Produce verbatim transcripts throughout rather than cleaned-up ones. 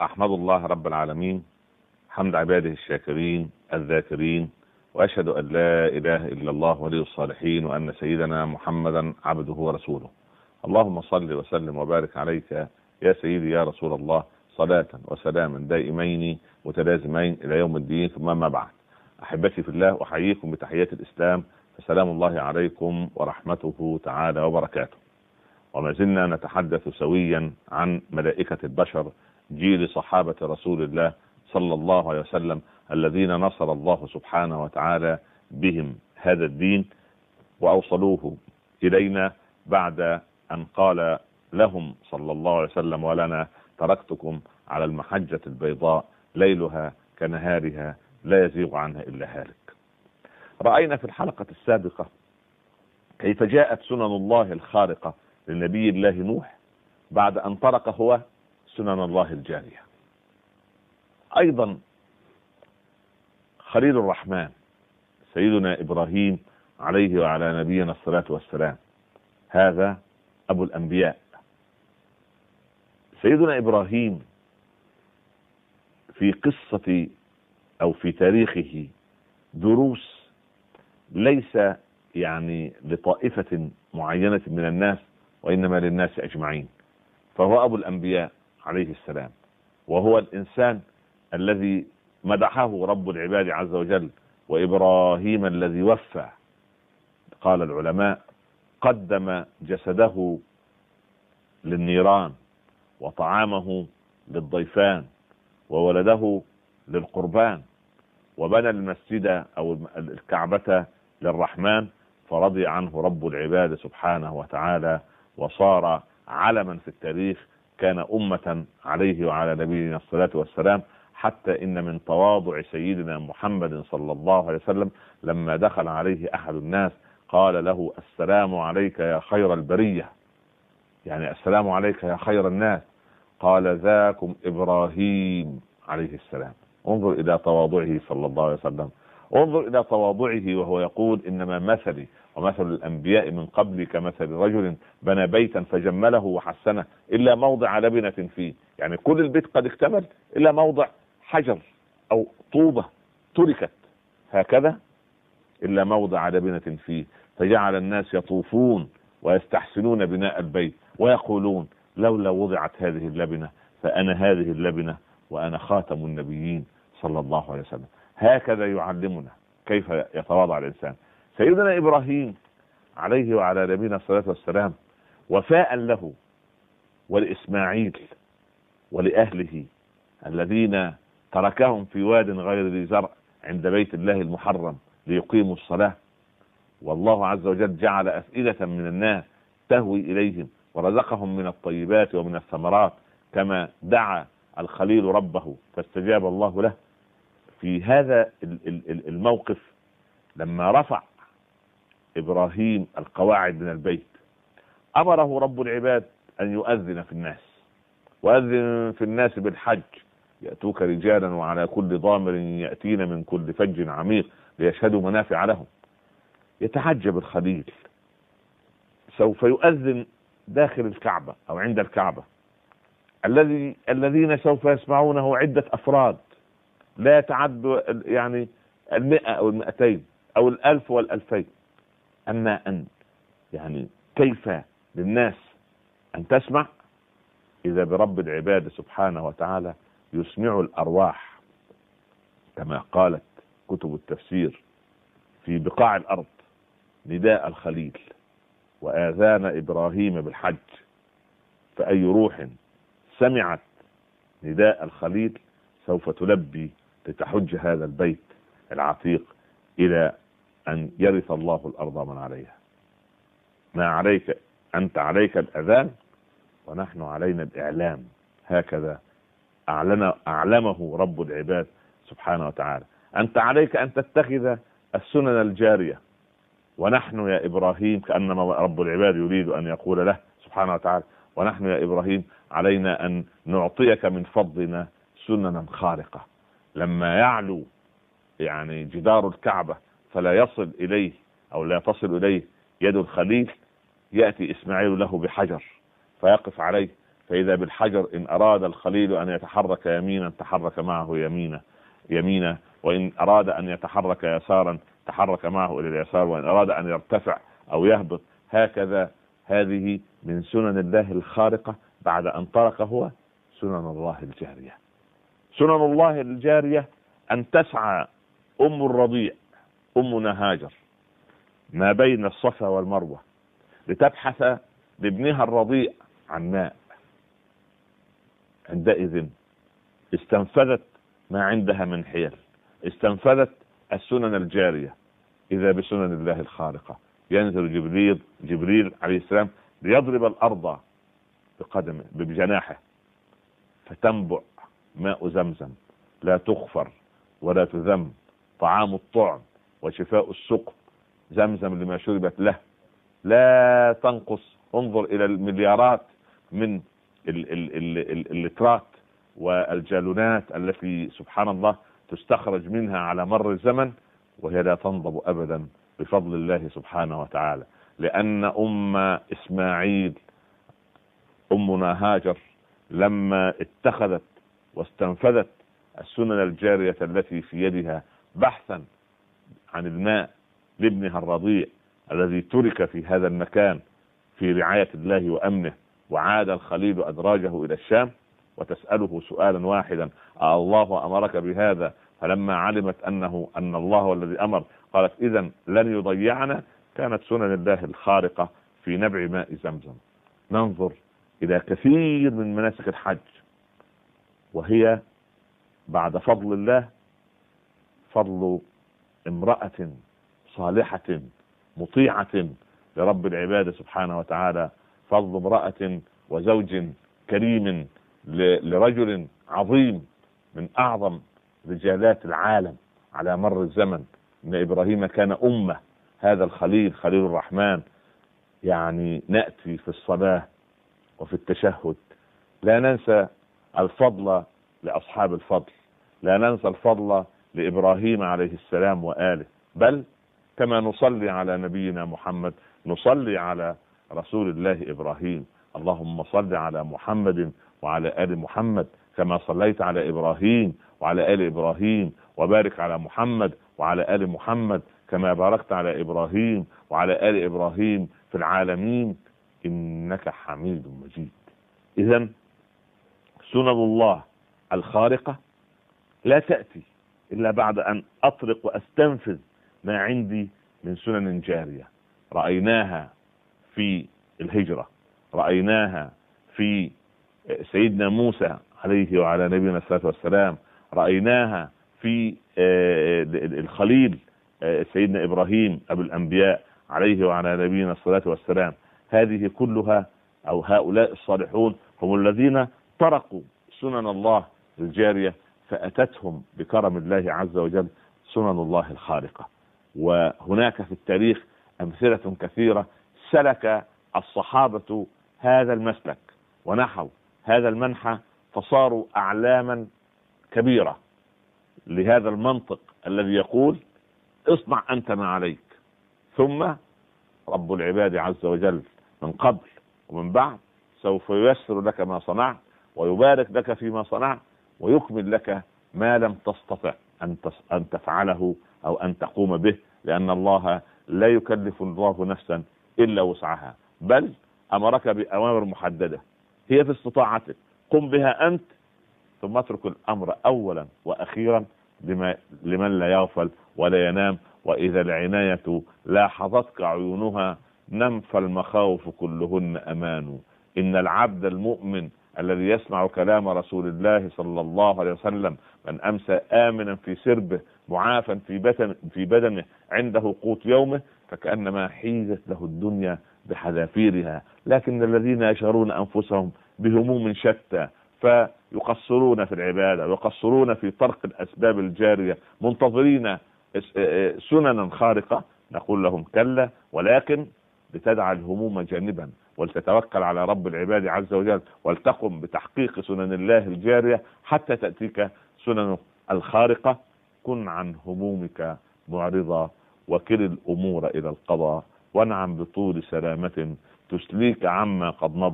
أحمد الله رب العالمين حمد عباده الشاكرين الذاكرين، وأشهد أن لا إله إلا الله ولي الصالحين، وأن سيدنا محمدا عبده ورسوله. اللهم صل وسلم وبارك عليك يا سيدي يا رسول الله، صلاة وسلاما دائمين متلازمين إلى يوم الدين، ثم ما بعد. أحبتي في الله، أحييكم بتحيات الإسلام، فسلام الله عليكم ورحمته تعالى وبركاته. وما زلنا نتحدث سويا عن ملائكة البشر، جيل صحابة رسول الله صلى الله عليه وسلم، الذين نصر الله سبحانه وتعالى بهم هذا الدين وأوصلوه إلينا بعد أن قال لهم صلى الله عليه وسلم ولنا: تركتكم على المحجة البيضاء ليلها كنهارها لا يزيغ عنها إلا هالك. رأينا في الحلقة السابقة كيف جاءت سنن الله الخارقة لنبي الله نوح بعد أن ترك هو سنن الله الجارية. أيضا خليل الرحمن سيدنا إبراهيم عليه وعلى نبينا الصلاة والسلام، هذا أبو الأنبياء. سيدنا إبراهيم في قصة أو في تاريخه دروس ليس يعني لطائفة معينة من الناس، وإنما للناس أجمعين. فهو أبو الأنبياء عليه السلام، وهو الإنسان الذي مدحه رب العباد عز وجل: وإبراهيم الذي وفى. قال العلماء: قدم جسده للنيران، وطعامه للضيفان، وولده للقربان، وبنى المسجد أو الكعبة للرحمن، فرضي عنه رب العباد سبحانه وتعالى، وصار علما في التاريخ، كان أمة عليه وعلى نبينا الصلاة والسلام. حتى إن من تواضع سيدنا محمد صلى الله عليه وسلم لما دخل عليه أحد الناس قال له: السلام عليك يا خير البرية، يعني السلام عليك يا خير الناس. قال: ذاكم إبراهيم عليه السلام. انظر إلى تواضعه صلى الله عليه وسلم، انظر إلى تواضعه وهو يقول: إنما مثلي ومثل الأنبياء من قبل كمثل رجل بنى بيتا فجمله وحسنه إلا موضع لبنة فيه. يعني كل البيت قد اكتمل إلا موضع حجر أو طوبة تركت هكذا، إلا موضع لبنة فيه. فجعل الناس يطوفون ويستحسنون بناء البيت ويقولون: لولا وضعت هذه اللبنة فأنا هذه اللبنة وأنا خاتم النبيين صلى الله عليه وسلم. هكذا يعلمنا كيف يتواضع الإنسان. سيدنا إبراهيم عليه وعلى نبينا الصلاة والسلام وفاء له ولإسماعيل ولأهله الذين تركهم في واد غير ذي زرع عند بيت الله المحرم ليقيموا الصلاة، والله عز وجل جعل أفئدة من الناس تهوي إليهم ورزقهم من الطيبات ومن الثمرات، كما دعا الخليل ربه فاستجاب الله له. في هذا الموقف لما رفع إبراهيم القواعد من البيت أمره رب العباد أن يؤذن في الناس، وأذن في الناس بالحج يأتوك رجالا وعلى كل ضامر يأتين من كل فج عميق ليشهدوا منافع لهم. يتعجب الخليل، سوف يؤذن داخل الكعبة أو عند الكعبة، الذي الذين سوف يسمعونه عدة أفراد لا يتعد يعني المئة أو المئتين أو الألف والألفين. أما أن يعني كيف للناس أن تسمع إذا برب العباد سبحانه وتعالى يسمع الأرواح، كما قالت كتب التفسير: في بقاع الأرض نداء الخليل وآذان إبراهيم بالحج، فأي روح سمعت نداء الخليل سوف تلبي لتحج هذا البيت العتيق إلى أن يرث الله الأرض من عليها. ما عليك أنت، عليك الأذان ونحن علينا الإعلام. هكذا أعلن أعلمه رب العباد سبحانه وتعالى. أنت عليك أن تتخذ السنن الجارية، ونحن يا إبراهيم، كأنما رب العباد يريد أن يقول له سبحانه وتعالى: ونحن يا إبراهيم علينا أن نعطيك من فضلنا سننا خارقة. لما يعلو يعني جدار الكعبة فلا يصل إليه أو لا تصل إليه يد الخليل، يأتي إسماعيل له بحجر فيقف عليه فإذا بالحجر إن أراد الخليل أن يتحرك يمينا تحرك معه يمينا يمينا وإن أراد أن يتحرك يسارا تحرك معه إلى اليسار، وإن أراد أن يرتفع أو يهبط هكذا. هذه من سنن الله الخارقة بعد أن ترك هو سنن الله الجارية. سنن الله الجارية أن تسعى أم الرضيع أمنا هاجر ما بين الصفا والمروة لتبحث لابنها الرضيع عن ماء. عندئذ استنفذت ما عندها من حيل، استنفذت السنن الجارية. إذا بسنن الله الخارقة ينزل جبريل جبريل عليه السلام ليضرب الأرض بقدمه بجناحه فتنبع ماء زمزم لا تغفر ولا تذم، طعام الطعم وشفاء السقم، زمزم لما شربت له لا تنقص. انظر إلى المليارات من اللترات والجالونات التي سبحان الله تستخرج منها على مر الزمن وهي لا تنضب أبدا بفضل الله سبحانه وتعالى. لأن أم إسماعيل أمنا هاجر لما اتخذت واستنفذت السنن الجارية التي في يدها بحثا عن الماء لابنها الرضيع الذي ترك في هذا المكان في رعاية الله وأمنه، وعاد الخليل أدراجه إلى الشام وتسأله سؤالا واحدا: الله أمرك بهذا؟ فلما علمت أنه أن الله هو الذي أمر قالت: إذن لن يضيعنا. كانت سنن الله الخارقة في نبع ماء زمزم. ننظر إلى كثير من مناسك الحج وهي بعد فضل الله فضل امرأة صالحة مطيعة لرب العباد سبحانه وتعالى، فضل امرأة وزوج كريم لرجل عظيم من أعظم رجالات العالم على مر الزمن. إن إبراهيم كان أمة، هذا الخليل خليل الرحمن. يعني نأتي في الصلاة وفي التشهد لا ننسى الفضل لأصحاب الفضل، لا ننسى الفضل لإبراهيم عليه السلام وآله، بل كما نصلي على نبينا محمد نصلي على رسول الله إبراهيم. اللهم صل على محمد وعلى آل محمد كما صليت على إبراهيم وعلى آل إبراهيم، وبارك على محمد وعلى آل محمد كما باركت على إبراهيم وعلى آل إبراهيم في العالمين إنك حميد مجيد. إذن سنن الله الخارقة لا تأتي إلا بعد أن أطرق وأستنفذ ما عندي من سنن جارية. رأيناها في الهجرة، رأيناها في سيدنا موسى عليه وعلى نبينا الصلاة والسلام، رأيناها في الخليل سيدنا إبراهيم أبو الأنبياء عليه وعلى نبينا الصلاة والسلام. هذه كلها أو هؤلاء الصالحون هم الذين طرقوا سنن الله الجارية فأتتهم بكرم الله عز وجل سنن الله الخارقة. وهناك في التاريخ أمثلة كثيرة سلك الصحابة هذا المسلك ونحوا هذا المنحى فصاروا أعلاما كبيرة لهذا المنطق الذي يقول: اصنع أنت ما عليك، ثم رب العباد عز وجل من قبل ومن بعد سوف ييسر لك ما صنعت ويبارك لك فيما صنعت ويكمل لك ما لم تستطع أن تفعله أو أن تقوم به، لأن الله لا يكلف الله نفسا إلا وسعها، بل أمرك بأوامر محددة هي في استطاعتك، قم بها أنت، ثم اترك الأمر أولا وأخيرا لمن لا يغفل ولا ينام. وإذا العناية لاحظتك عيونها نم فالمخاوف كلهن أمان. إن العبد المؤمن الذي يسمع كلام رسول الله صلى الله عليه وسلم من أمسى آمنا في سربه معافا في بدن في بدنه عنده قوت يومه فكأنما حيزت له الدنيا بحذافيرها. لكن الذين يشغلون أنفسهم بهموم شتى فيقصرون في العبادة ويقصرون في طرق الأسباب الجارية منتظرين سننا خارقة، نقول لهم كلا، ولكن لتدع الهموم جانبا ولتتوكل على رب العباد عز وجل ولتقم بتحقيق سنن الله الجارية حتى تأتيك سنن الخارقة. كن عن همومك معرضا وكل الأمور إلى القضاء، وانعم بطول سلامة تسليك عما قد مضى،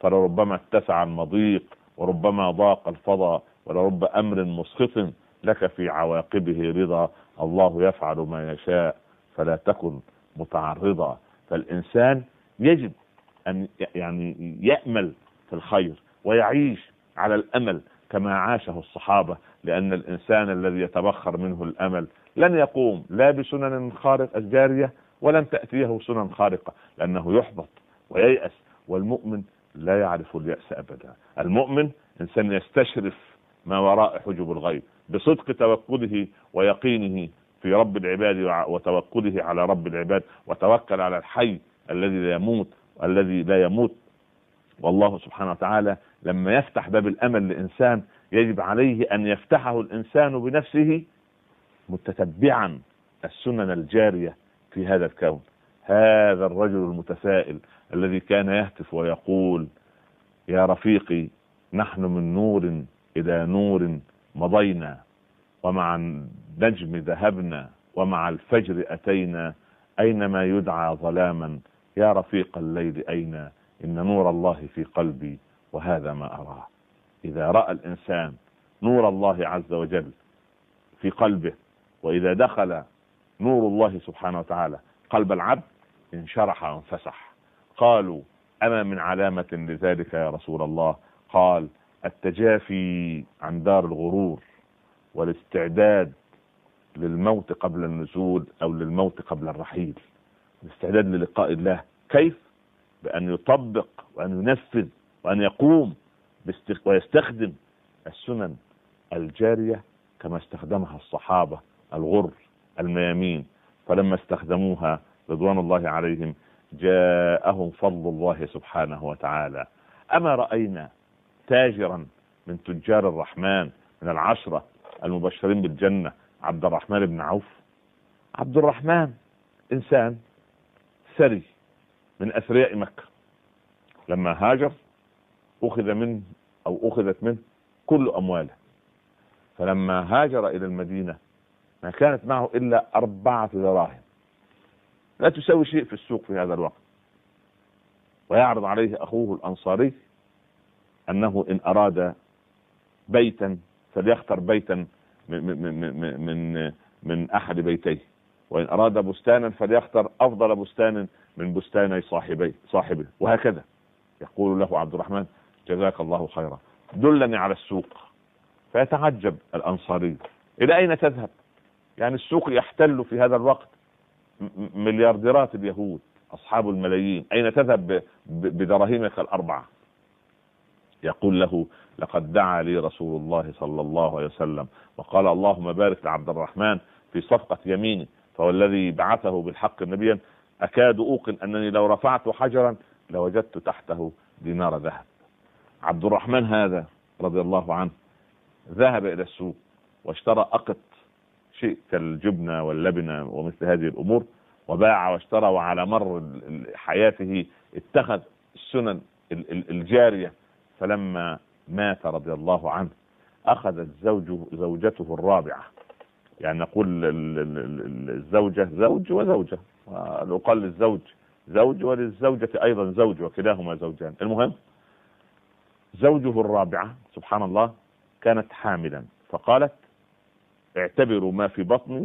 فلربما اتسع المضيق وربما ضاق الفضاء ولرب أمر مسخط لك في عواقبه رضا. الله يفعل ما يشاء فلا تكن متعرضا. فالإنسان يجب أن يعني يأمل في الخير ويعيش على الأمل كما عاشه الصحابة، لأن الإنسان الذي يتبخر منه الأمل لن يقوم لا بسنن خارقة جارية ولن تأتيه سنن خارقة، لأنه يحبط وييأس. والمؤمن لا يعرف اليأس أبدا. المؤمن إنسان يستشرف ما وراء حجب الغيب بصدق توكله ويقينه في رب العباد وتوكله على رب العباد، وتوكل على الحي الذي لا يموت الذي لا يموت. والله سبحانه وتعالى لما يفتح باب الأمل لإنسان يجب عليه أن يفتحه الإنسان بنفسه متتبعا السنن الجارية في هذا الكون. هذا الرجل المتفائل الذي كان يهتف ويقول: يا رفيقي نحن من نور إلى نور مضينا، ومع النجم ذهبنا، ومع الفجر أتينا، أينما يدعى ظلاما يا رفيق الليل أين، إن نور الله في قلبي وهذا ما أراه. إذا رأى الإنسان نور الله عز وجل في قلبه، وإذا دخل نور الله سبحانه وتعالى قلب العبد انشرح وانفسح. قالوا: أما من علامة لذلك يا رسول الله؟ قال: التجافي عن دار الغرور، والاستعداد للموت قبل النزول أو للموت قبل الرحيل. الاستعداد للقاء الله كيف؟ بأن يطبق وأن ينفذ وأن يقوم ويستخدم السنن الجارية كما استخدمها الصحابة الغر الميامين. فلما استخدموها رضوان الله عليهم جاءهم فضل الله سبحانه وتعالى. أما رأينا تاجرا من تجار الرحمن من العشرة المبشرين بالجنة عبد الرحمن بن عوف؟ عبد الرحمن إنسان ثري من أثرياء مكة. لما هاجر أخذ منه أو أخذت منه كل أمواله، فلما هاجر إلى المدينة ما كانت معه إلا أربعة دراهم لا تساوي شيء في السوق في هذا الوقت. ويعرض عليه أخوه الأنصاري أنه إن أراد بيتا فليختر بيتا من, من, من, من أحد بيتيه، وإن أراد بستانا فليختر أفضل بستان من بستاني صاحبي صاحبه، وهكذا. يقول له عبد الرحمن: جزاك الله خيرا، دلني على السوق. فيتعجب الأنصاري: إلى أين تذهب؟ يعني السوق يحتل في هذا الوقت مليارديرات اليهود أصحاب الملايين، أين تذهب بدراهمك الأربعة؟ يقول له: لقد دعا لي رسول الله صلى الله عليه وسلم وقال اللهم بارك لعبد الرحمن في صفقة يميني، فوالذي بعثه بالحق نبيا أكاد أوقن أنني لو رفعت حجرا لوجدت تحته دينار ذهب. عبد الرحمن هذا رضي الله عنه ذهب إلى السوق واشترى أقط شيء كالجبنة واللبنة ومثل هذه الأمور، وباع واشترى، وعلى مر حياته اتخذ السنن الجارية. فلما مات رضي الله عنه أخذت زوجه زوجته الرابعة، يعني نقول الزوجة زوج وزوجة، وقال للزوج زوج وللزوجة أيضا زوج، وكلاهما زوجان. المهم زوجه الرابعة سبحان الله كانت حاملا، فقالت: اعتبروا ما في بطني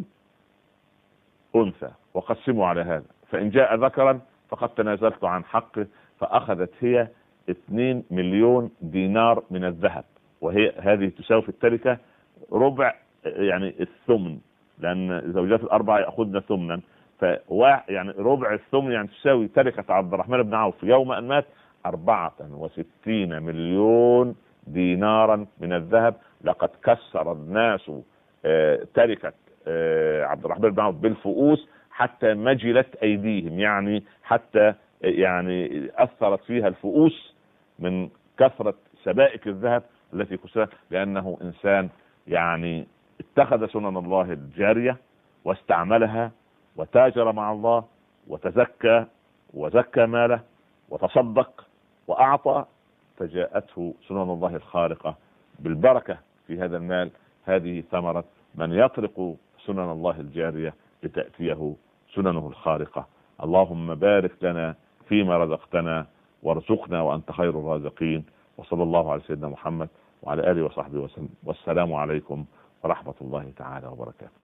أنثى وقسموا على هذا، فإن جاء ذكرا فقد تنازلت عن حقه. فأخذت هي اثنين مليون دينار من الذهب، وهي هذه تساوي في التركة ربع يعني الثمن، لأن زوجات الأربعة يأخذن ثمنا، يعني ربع الثمن يعني تساوي تركة عبد الرحمن بن عوف يوم أن مات أربعة وستين مليون دينارا من الذهب. لقد كسر الناس تركة عبد الرحمن بن عوف بالفؤوس حتى مجلت أيديهم، يعني حتى يعني أثرت فيها الفؤوس من كثرة سبائك الذهب التي كسرت، لأنه إنسان يعني اتخذ سنن الله الجارية واستعملها وتاجر مع الله وتزكى وزكى ماله وتصدق وأعطى، فجاءته سنن الله الخارقة بالبركة في هذا المال. هذه ثمرة من يطرق سنن الله الجارية لتأتيه سننه الخارقة. اللهم بارك لنا فيما رزقتنا، وارزقنا وأنت خير الرازقين. وصلى الله على سيدنا محمد وعلى آله وصحبه وسلم، والسلام عليكم ورحمة الله تعالى وبركاته.